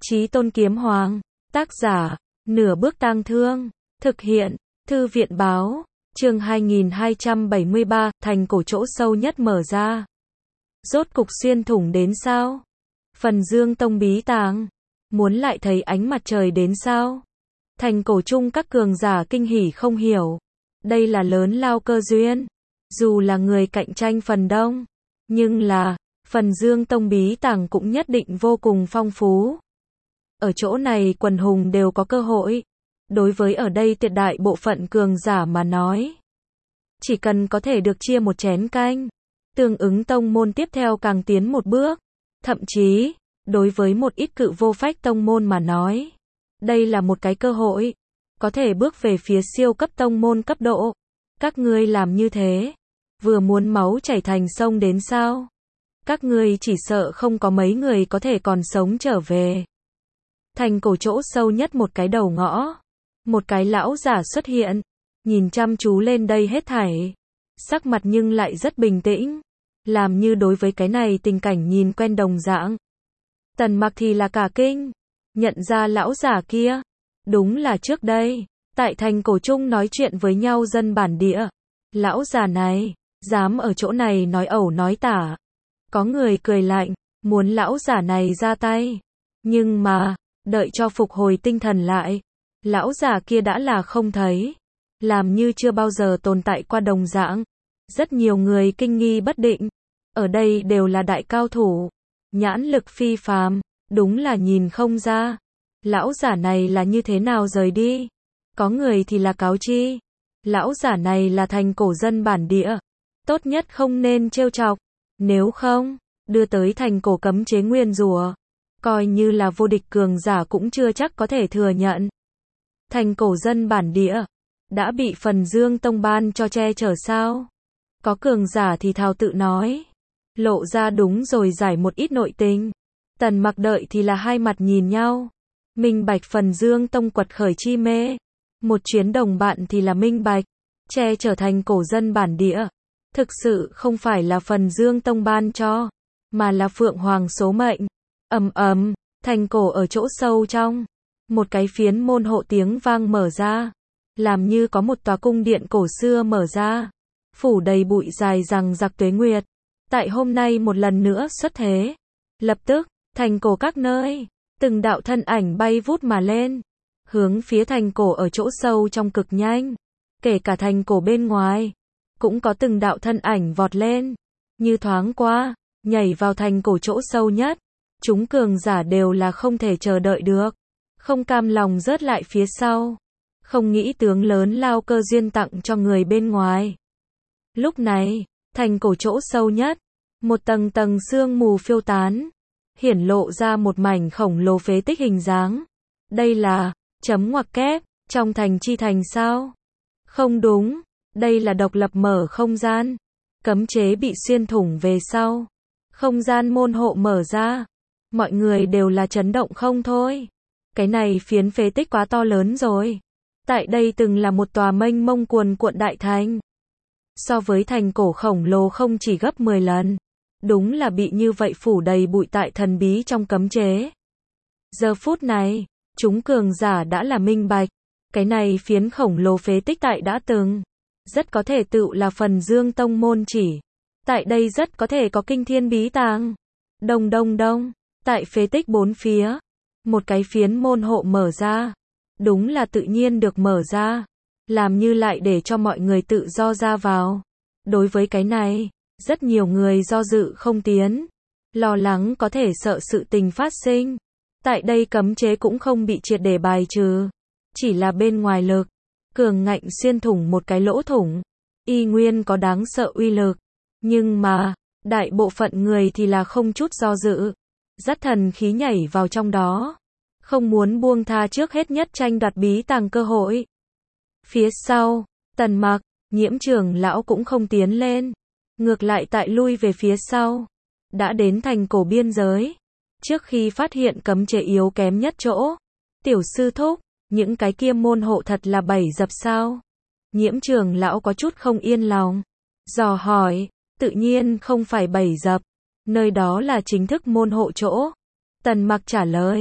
Chí Tôn Kiếm Hoàng. Tác giả, Nửa Bước Tang Thương. Thực hiện, Thư viện Báo. Chương 2273, thành cổ chỗ sâu nhất mở ra. Rốt cục xuyên thủng đến sao? Phần Dương Tông bí tàng. Muốn lại thấy ánh mặt trời đến sao? Thành cổ chung các cường giả kinh hỉ không hiểu. Đây là lớn lao cơ duyên. Dù là người cạnh tranh phần đông, nhưng là, Phần Dương Tông bí tàng cũng nhất định vô cùng phong phú. Ở chỗ này quần hùng đều có cơ hội. Đối với ở đây tuyệt đại bộ phận cường giả mà nói, chỉ cần có thể được chia một chén canh, tương ứng tông môn tiếp theo càng tiến một bước. Thậm chí, đối với một ít cự vô phách tông môn mà nói, đây là một cái cơ hội, có thể bước về phía siêu cấp tông môn cấp độ. Các ngươi làm như thế, vừa muốn máu chảy thành sông đến sao? Các ngươi chỉ sợ không có mấy người có thể còn sống trở về. Thành cổ chỗ sâu nhất một cái đầu ngõ, một cái lão giả xuất hiện, nhìn chăm chú lên đây hết thảy, sắc mặt nhưng lại rất bình tĩnh, làm như đối với cái này tình cảnh nhìn quen đồng dạng. Tần Mặc thì là cả kinh, nhận ra lão giả kia, đúng là trước đây, tại thành cổ chung nói chuyện với nhau dân bản địa. Lão già này, dám ở chỗ này nói ẩu nói tả. Có người cười lạnh, muốn lão giả này ra tay. Nhưng mà, đợi cho phục hồi tinh thần lại, lão già kia đã là không thấy, làm như chưa bao giờ tồn tại qua đồng dạng. Rất nhiều người kinh nghi bất định, ở đây đều là đại cao thủ, nhãn lực phi phàm, đúng là nhìn không ra, lão giả này là như thế nào rời đi. Có người thì là cáo chi, lão giả này là thành cổ dân bản địa, tốt nhất không nên trêu chọc, nếu không, đưa tới thành cổ cấm chế nguyên rủa, coi như là vô địch cường giả cũng chưa chắc có thể thừa nhận. Thành cổ dân bản địa, đã bị Phần Dương Tông ban cho che chở sao? Có cường giả thì thào tự nói, lộ ra đúng rồi giải một ít nội tình. Tần Mặc đợi thì là hai mặt nhìn nhau, minh bạch Phần Dương Tông quật khởi chi mê. Một chuyến đồng bạn thì là minh bạch, che trở thành cổ dân bản địa, thực sự không phải là Phần Dương Tông ban cho, mà là Phượng Hoàng số mệnh. Thành cổ ở chỗ sâu trong, một cái phiến môn hộ tiếng vang mở ra, làm như có một tòa cung điện cổ xưa mở ra, phủ đầy bụi dài rằng giặc tuế nguyệt. Tại hôm nay một lần nữa xuất thế, lập tức, thành cổ các nơi, từng đạo thân ảnh bay vút mà lên, hướng phía thành cổ ở chỗ sâu trong cực nhanh. Kể cả thành cổ bên ngoài, cũng có từng đạo thân ảnh vọt lên, như thoáng qua, nhảy vào thành cổ chỗ sâu nhất. Chúng cường giả đều là không thể chờ đợi được, không cam lòng rớt lại phía sau, không nghĩ tướng lớn lao cơ duyên tặng cho người bên ngoài. Lúc này, thành cổ chỗ sâu nhất, một tầng tầng sương mù phiêu tán, hiển lộ ra một mảnh khổng lồ phế tích hình dáng. Đây là chấm ngoặc kép trong thành chi thành sao? Không đúng, đây là độc lập mở không gian, cấm chế bị xuyên thủng về sau, không gian môn hộ mở ra. Mọi người đều là chấn động không thôi. Cái này phiến phế tích quá to lớn rồi. Tại đây từng là một tòa mênh mông cuồn cuộn đại thành. So với thành cổ khổng lồ không chỉ gấp 10 lần. Đúng là bị như vậy phủ đầy bụi tại thần bí trong cấm chế. Giờ phút này, chúng cường giả đã là minh bạch. Cái này phiến khổng lồ phế tích tại đã từng, rất có thể tự là Phần Dương Tông môn chỉ. Tại đây rất có thể có kinh thiên bí tàng. Đông. Tại phế tích bốn phía, một cái phiến môn hộ mở ra, đúng là tự nhiên được mở ra, làm như lại để cho mọi người tự do ra vào. Đối với cái này, rất nhiều người do dự không tiến, lo lắng có thể sợ sự tình phát sinh. Tại đây cấm chế cũng không bị triệt để bài trừ, chỉ là bên ngoài lực, cường ngạnh xuyên thủng một cái lỗ thủng, y nguyên có đáng sợ uy lực. Nhưng mà, đại bộ phận người thì là không chút do dự, dắt thần khí nhảy vào trong đó, không muốn buông tha trước hết nhất tranh đoạt bí tàng cơ hội. Phía sau, Tần Mặc, Nhiễm trưởng lão cũng không tiến lên, ngược lại tại lui về phía sau, đã đến thành cổ biên giới. Trước khi phát hiện cấm chế yếu kém nhất chỗ, tiểu sư thúc, những cái kia môn hộ thật là bẫy dập sao? Nhiễm trưởng lão có chút không yên lòng, dò hỏi, tự nhiên không phải bẫy dập. Nơi đó là chính thức môn hộ chỗ. Tần Mặc trả lời,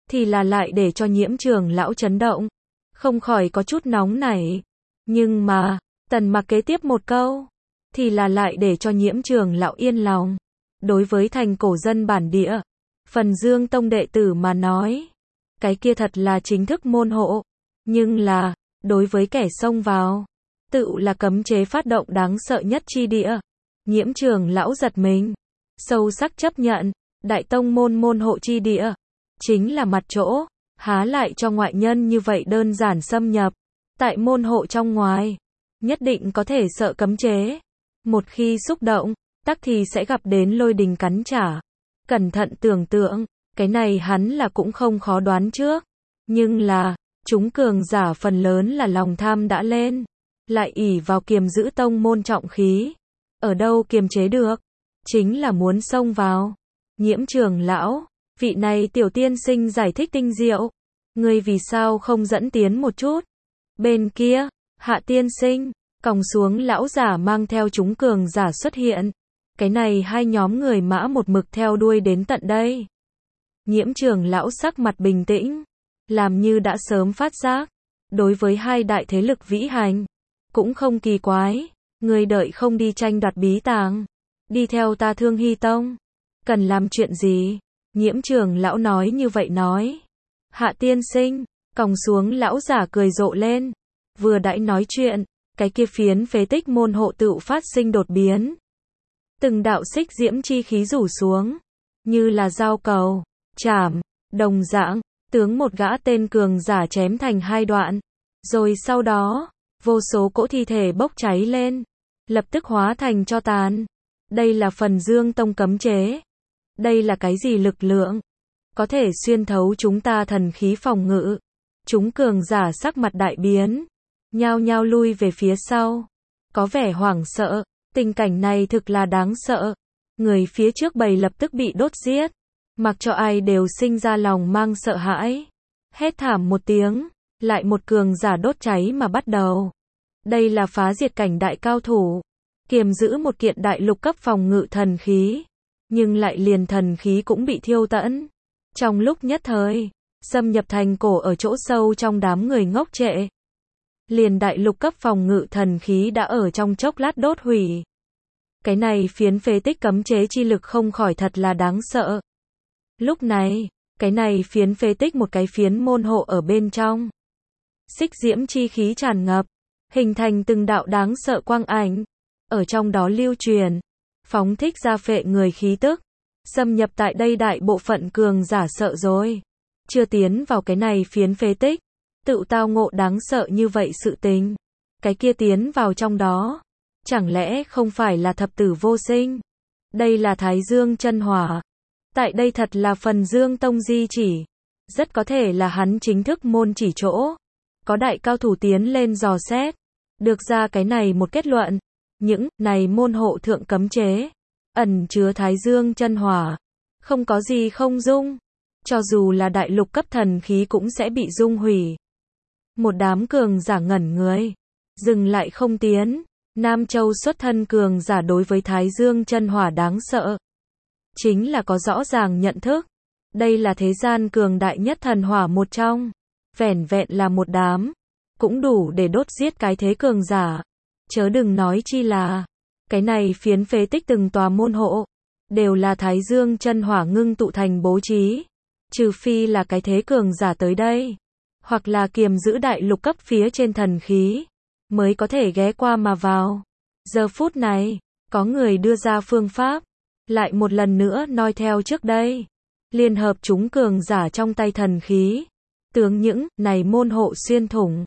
thì là lại để cho Nhiễm trưởng lão chấn động, không khỏi có chút nóng nảy. Nhưng mà, Tần Mặc kế tiếp một câu, thì là lại để cho Nhiễm trưởng lão yên lòng. Đối với thành cổ dân bản địa, Phần Dương Tông đệ tử mà nói, cái kia thật là chính thức môn hộ. Nhưng là, đối với kẻ xông vào, tự là cấm chế phát động đáng sợ nhất chi địa. Nhiễm trưởng lão giật mình, sâu sắc chấp nhận, Đại Tông môn môn hộ chi địa, chính là mặt chỗ, há lại cho ngoại nhân như vậy đơn giản xâm nhập. Tại môn hộ trong ngoài, nhất định có thể sợ cấm chế. Một khi xúc động, tắc thì sẽ gặp đến lôi đình cắn trả. Cẩn thận tưởng tượng, cái này hắn là cũng không khó đoán trước. Nhưng là, chúng cường giả phần lớn là lòng tham đã lên, lại ỷ vào kiềm giữ tông môn trọng khí. Ở đâu kiềm chế được? Chính là muốn xông vào. Nhiễm trưởng lão, vị này tiểu tiên sinh giải thích tinh diệu. Ngươi vì sao không dẫn tiến một chút? Bên kia, Hạ tiên sinh, còng xuống lão giả mang theo chúng cường giả xuất hiện. Cái này hai nhóm người mã một mực theo đuôi đến tận đây. Nhiễm trưởng lão sắc mặt bình tĩnh, làm như đã sớm phát giác. Đối với hai đại thế lực vĩ hành, cũng không kỳ quái. Người đợi không đi tranh đoạt bí tàng, đi theo ta Thương Hy Tông. Cần làm chuyện gì? Nhiễm trưởng lão nói như vậy nói. Hạ tiên sinh, còng xuống lão giả cười rộ lên. Vừa đãi nói chuyện, cái kia phiến phế tích môn hộ tự phát sinh đột biến. Từng đạo xích diễm chi khí rủ xuống, như là dao cầu, chảm, đồng dạng, tướng một gã tên cường giả chém thành hai đoạn. Rồi sau đó, vô số cỗ thi thể bốc cháy lên, lập tức hóa thành tro tàn. Đây là Phần Dương Tông cấm chế. Đây là cái gì lực lượng? Có thể xuyên thấu chúng ta thần khí phòng ngự. Chúng cường giả sắc mặt đại biến, nhao nhao lui về phía sau, có vẻ hoảng sợ. Tình cảnh này thực là đáng sợ. Người phía trước bầy lập tức bị đốt giết, mặc cho ai đều sinh ra lòng mang sợ hãi. Hét thảm một tiếng, lại một cường giả đốt cháy mà bắt đầu. Đây là phá diệt cảnh đại cao thủ, kiềm giữ một kiện đại lục cấp phòng ngự thần khí, nhưng lại liền thần khí cũng bị thiêu tẫn. Trong lúc nhất thời, xâm nhập thành cổ ở chỗ sâu trong đám người ngốc trệ. Liền đại lục cấp phòng ngự thần khí đã ở trong chốc lát đốt hủy. Cái này phiến phế tích cấm chế chi lực không khỏi thật là đáng sợ. Lúc này, cái này phiến phế tích một cái phiến môn hộ ở bên trong. Xích diễm chi khí tràn ngập, hình thành từng đạo đáng sợ quang ảnh. Ở trong đó lưu truyền, phóng thích ra phệ người khí tức. Xâm nhập tại đây đại bộ phận cường giả sợ rồi. Chưa tiến vào cái này phiến phế tích, tự tao ngộ đáng sợ như vậy sự tình. Cái kia tiến vào trong đó, chẳng lẽ không phải là thập tử vô sinh? Đây là Thái Dương chân hỏa. Tại đây thật là Phần Dương Tông di chỉ. Rất có thể là hắn chính thức môn chỉ chỗ. Có đại cao thủ tiến lên dò xét. Được ra cái này một kết luận. Những này môn hộ thượng cấm chế, ẩn chứa Thái Dương chân hỏa. Không có gì không dung. Cho dù là đại lục cấp thần khí cũng sẽ bị dung hủy. Một đám cường giả ngẩn người, dừng lại không tiến. Nam Châu xuất thân cường giả đối với Thái Dương chân hỏa đáng sợ. Chính là có rõ ràng nhận thức. Đây là thế gian cường đại nhất thần hỏa một trong. Vẻn vẹn là một đám, cũng đủ để đốt giết cái thế cường giả. Chớ đừng nói chi là, cái này phiến phế tích từng tòa môn hộ, đều là Thái Dương chân hỏa ngưng tụ thành bố trí. Trừ phi là cái thế cường giả tới đây, hoặc là kiềm giữ đại lục cấp phía trên thần khí, mới có thể ghé qua mà vào. Giờ phút này, có người đưa ra phương pháp, lại một lần nữa noi theo trước đây. Liên hợp chúng cường giả trong tay thần khí. Tướng những này môn hộ xuyên thủng.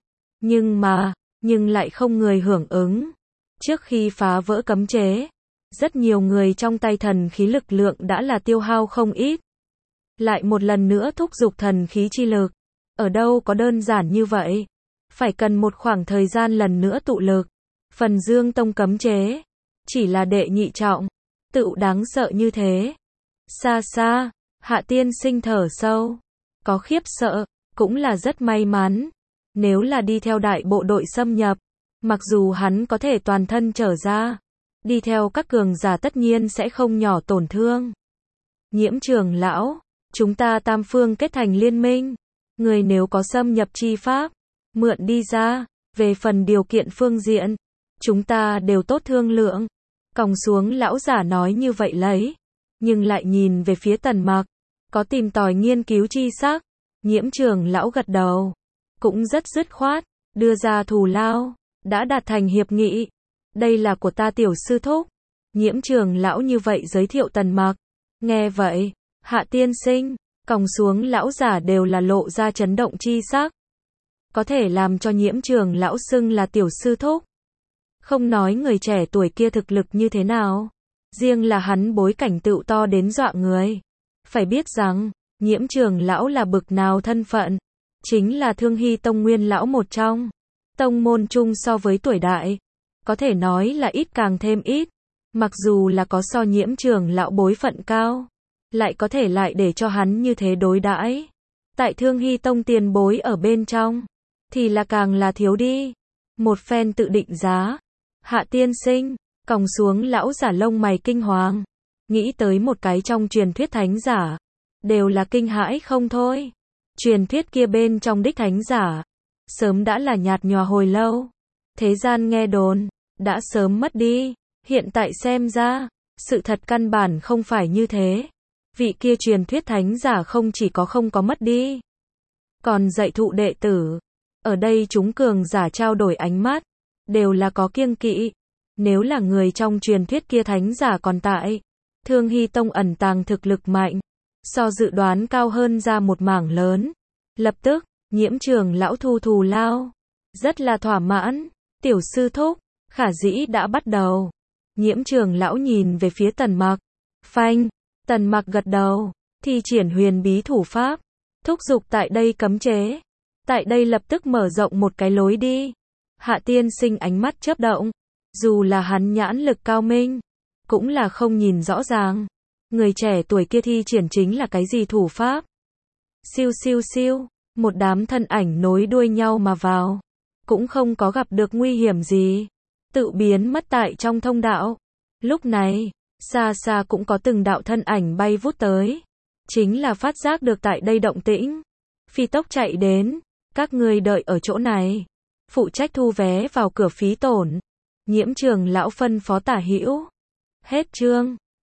Nhưng lại không người hưởng ứng. Trước khi phá vỡ cấm chế, rất nhiều người trong tay thần khí lực lượng đã là tiêu hao không ít. Lại một lần nữa thúc giục thần khí chi lực. Ở đâu có đơn giản như vậy. Phải cần một khoảng thời gian lần nữa tụ lực. Phần Dương Tông cấm chế, chỉ là đệ nhị trọng, tự đáng sợ như thế. Xa xa, Hạ tiên sinh thở sâu. Có khiếp sợ, cũng là rất may mắn. Nếu là đi theo đại bộ đội xâm nhập, mặc dù hắn có thể toàn thân trở ra, đi theo các cường giả tất nhiên sẽ không nhỏ tổn thương. Nhiễm trưởng lão, Chúng ta tam phương kết thành liên minh. Người nếu có xâm nhập chi pháp, mượn đi ra. Về phần điều kiện phương diện, chúng ta đều tốt thương lượng. Còng xuống lão giả nói như vậy lấy. Nhưng lại nhìn về phía Tần Mặc. Có tìm tòi nghiên cứu chi sắc. Nhiễm trưởng lão gật đầu. Cũng rất dứt khoát. Đưa ra thù lao. Đã đạt thành hiệp nghị. Đây là của ta tiểu sư thúc. Nhiễm trưởng lão như vậy giới thiệu Tần Mặc. Nghe vậy, Hạ tiên sinh, còng xuống lão giả đều là lộ ra chấn động chi sắc. Có thể làm cho nhiễm trưởng lão xưng là tiểu sư thúc. Không nói người trẻ tuổi kia thực lực như thế nào. Riêng là hắn bối cảnh tựu to đến dọa người. Phải biết rằng, nhiễm trưởng lão là bực nào thân phận. Chính là Thương Hy Tông nguyên lão một trong. Tông môn chung so với tuổi đại. Có thể nói là ít càng thêm ít. Mặc dù là có so nhiễm trưởng lão bối phận cao. Lại có thể lại để cho hắn như thế đối đãi. Tại Thương Hy Tông tiền bối ở bên trong. Thì là càng là thiếu đi. Một phen tự định giá. Hạ tiên sinh, còng xuống lão giả lông mày kinh hoàng. Nghĩ tới một cái trong truyền thuyết thánh giả. Đều là kinh hãi không thôi. Truyền thuyết kia bên trong đích thánh giả. Sớm đã là nhạt nhòa hồi lâu. Thế gian nghe đồn. Đã sớm mất đi. Hiện tại xem ra. Sự thật căn bản không phải như thế. Vị kia truyền thuyết thánh giả không chỉ có không có mất đi. Còn dạy thụ đệ tử. Ở đây chúng cường giả trao đổi ánh mắt. Đều là có kiêng kỵ. Nếu là người trong truyền thuyết kia thánh giả còn tại. Thương Hy Tông ẩn tàng thực lực mạnh. So dự đoán cao hơn ra một mảng lớn. Lập tức, nhiễm trưởng lão thu thù lao. Rất là thỏa mãn. Tiểu sư thúc, khả dĩ đã bắt đầu. Nhiễm trưởng lão nhìn về phía Tần Mặc. Phanh, Tần Mặc gật đầu. Thi triển huyền bí thủ pháp. Thúc giục tại đây cấm chế. Tại đây lập tức mở rộng một cái lối đi. Hạ tiên sinh ánh mắt chớp động. Dù là hắn nhãn lực cao minh. Cũng là không nhìn rõ ràng. Người trẻ tuổi kia thi triển chính là cái gì thủ pháp. Siêu siêu siêu. Một đám thân ảnh nối đuôi nhau mà vào. Cũng không có gặp được nguy hiểm gì. Tự biến mất tại trong thông đạo. Lúc này, xa xa cũng có từng đạo thân ảnh bay vút tới. Chính là phát giác được tại đây động tĩnh. Phi tốc chạy đến. Các ngươi đợi ở chỗ này. Phụ trách thu vé vào cửa phí tổn. Nhiễm trưởng lão phân phó Tả Hữu. Hết chương.